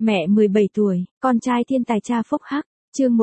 Mẹ 17 tuổi, con trai thiên tài cha phúc hắc, chương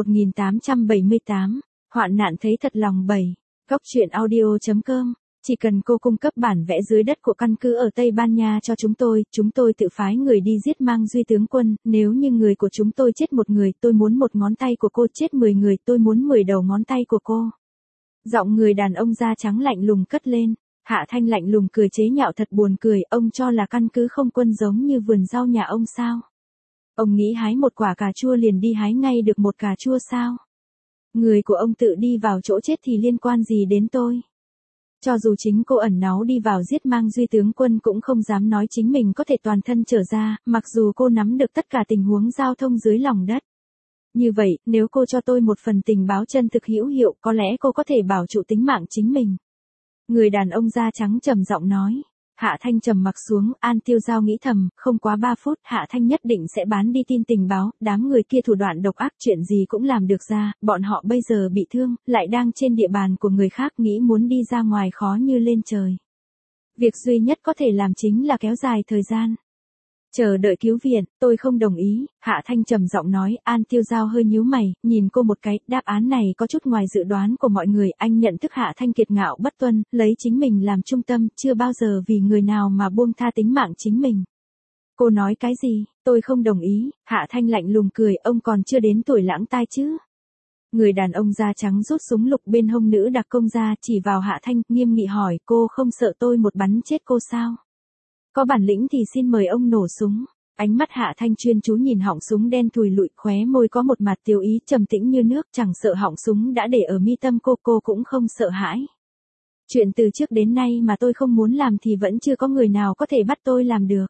1878, hoạn nạn thấy thật lòng 7, góc truyện audio.com, chỉ cần cô cung cấp bản vẽ dưới đất của căn cứ ở Tây Ban Nha cho chúng tôi tự phái người đi giết Mang Duy tướng quân, nếu như người của chúng tôi chết một người, tôi muốn một ngón tay của cô, chết 10 người, tôi muốn 10 đầu ngón tay của cô. Giọng người đàn ông da trắng lạnh lùng cất lên. Hạ Thanh lạnh lùng cười chế nhạo thật buồn cười, ông cho là căn cứ không quân giống như vườn rau nhà ông sao? Ông nghĩ hái một quả cà chua liền đi hái ngay được một cà chua sao? Người của ông tự đi vào chỗ chết thì liên quan gì đến tôi? Cho dù chính cô ẩn náu đi vào giết Mang Duy tướng quân cũng không dám nói chính mình có thể toàn thân trở ra, mặc dù cô nắm được tất cả tình huống giao thông dưới lòng đất. Như vậy, nếu cô cho tôi một phần tình báo chân thực hữu hiệu, có lẽ cô có thể bảo trụ tính mạng chính mình. Người đàn ông da trắng trầm giọng nói. Hạ Thanh trầm mặc xuống, An Tiêu Giao nghĩ thầm, không quá 3 phút, Hạ Thanh nhất định sẽ bán đi tin tình báo, đám người kia thủ đoạn độc ác, chuyện gì cũng làm được ra, bọn họ bây giờ bị thương, lại đang trên địa bàn của người khác, nghĩ muốn đi ra ngoài khó như lên trời. Việc duy nhất có thể làm chính là kéo dài thời gian. Chờ đợi cứu viện, tôi không đồng ý, Hạ Thanh trầm giọng nói. An Tiêu Giao hơi nhíu mày, nhìn cô một cái, đáp án này có chút ngoài dự đoán của mọi người, anh nhận thức Hạ Thanh kiệt ngạo bất tuân, lấy chính mình làm trung tâm, chưa bao giờ vì người nào mà buông tha tính mạng chính mình. Cô nói cái gì, tôi không đồng ý, Hạ Thanh lạnh lùng cười, ông còn chưa đến tuổi lãng tai chứ. Người đàn ông da trắng rút súng lục bên hông nữ đặc công ra, chỉ vào Hạ Thanh, nghiêm nghị hỏi, cô không sợ tôi một bắn chết cô sao? Có bản lĩnh thì xin mời ông nổ súng. Ánh mắt Hạ Thanh chuyên chú nhìn họng súng đen thùi lụi, khóe môi có một mặt tiêu ý trầm tĩnh như nước, chẳng sợ họng súng đã để ở mi tâm cô cũng không sợ hãi. Chuyện từ trước đến nay mà tôi không muốn làm thì vẫn chưa có người nào có thể bắt tôi làm được.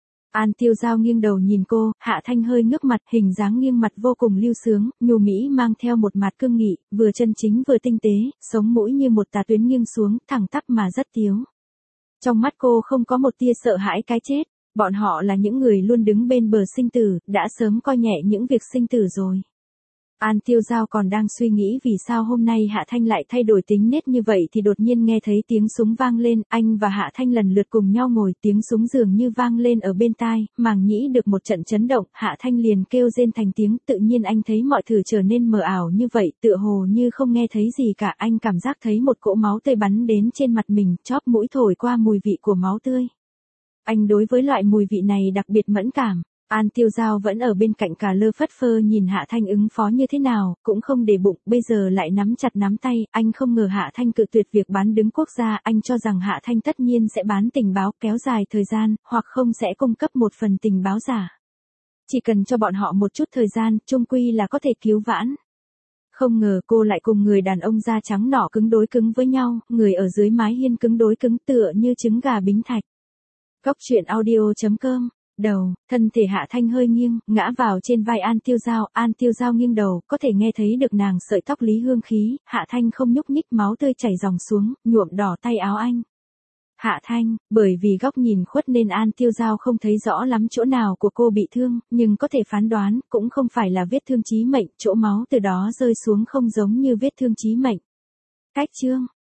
An Tiêu Giao nghiêng đầu nhìn cô, Hạ Thanh hơi ngước mặt, hình dáng nghiêng mặt vô cùng lưu sướng, nhu mỹ mang theo một mặt cương nghị, vừa chân chính vừa tinh tế, sống mũi như một tà tuyến nghiêng xuống, thẳng tắp mà rất tiếu. Trong mắt cô không có một tia sợ hãi cái chết, bọn họ là những người luôn đứng bên bờ sinh tử, đã sớm coi nhẹ những việc sinh tử rồi. An Tiêu Giao còn đang suy nghĩ vì sao hôm nay Hạ Thanh lại thay đổi tính nết như vậy thì đột nhiên nghe thấy tiếng súng vang lên, anh và Hạ Thanh lần lượt cùng nhau ngồi, tiếng súng dường như vang lên ở bên tai, màng nhĩ được một trận chấn động, Hạ Thanh liền kêu rên thành tiếng, tự nhiên anh thấy mọi thứ trở nên mờ ảo như vậy, tựa hồ như không nghe thấy gì cả, anh cảm giác thấy một cỗ máu tươi bắn đến trên mặt mình, chóp mũi thổi qua mùi vị của máu tươi. Anh đối với loại mùi vị này đặc biệt mẫn cảm. An Tiêu Giao vẫn ở bên cạnh cả lơ phất phơ nhìn Hạ Thanh ứng phó như thế nào, cũng không để bụng, bây giờ lại nắm chặt nắm tay, anh không ngờ Hạ Thanh cự tuyệt việc bán đứng quốc gia, anh cho rằng Hạ Thanh tất nhiên sẽ bán tình báo, kéo dài thời gian, hoặc không sẽ cung cấp một phần tình báo giả. Chỉ cần cho bọn họ một chút thời gian, chung quy là có thể cứu vãn. Không ngờ cô lại cùng người đàn ông da trắng nọ cứng đối cứng với nhau, người ở dưới mái hiên cứng đối cứng tựa như trứng gà bính thạch. Góc truyện audio.com. Đầu, thân thể Hạ Thanh hơi nghiêng, ngã vào trên vai An Tiêu Giao nghiêng đầu, có thể nghe thấy được nàng sợi tóc lý hương khí, Hạ Thanh không nhúc nhích, máu tươi chảy dòng xuống, nhuộm đỏ tay áo anh. Hạ Thanh, bởi vì góc nhìn khuất nên An Tiêu Giao không thấy rõ lắm chỗ nào của cô bị thương, nhưng có thể phán đoán, cũng không phải là vết thương chí mệnh, chỗ máu từ đó rơi xuống không giống như vết thương chí mệnh. Cách chương.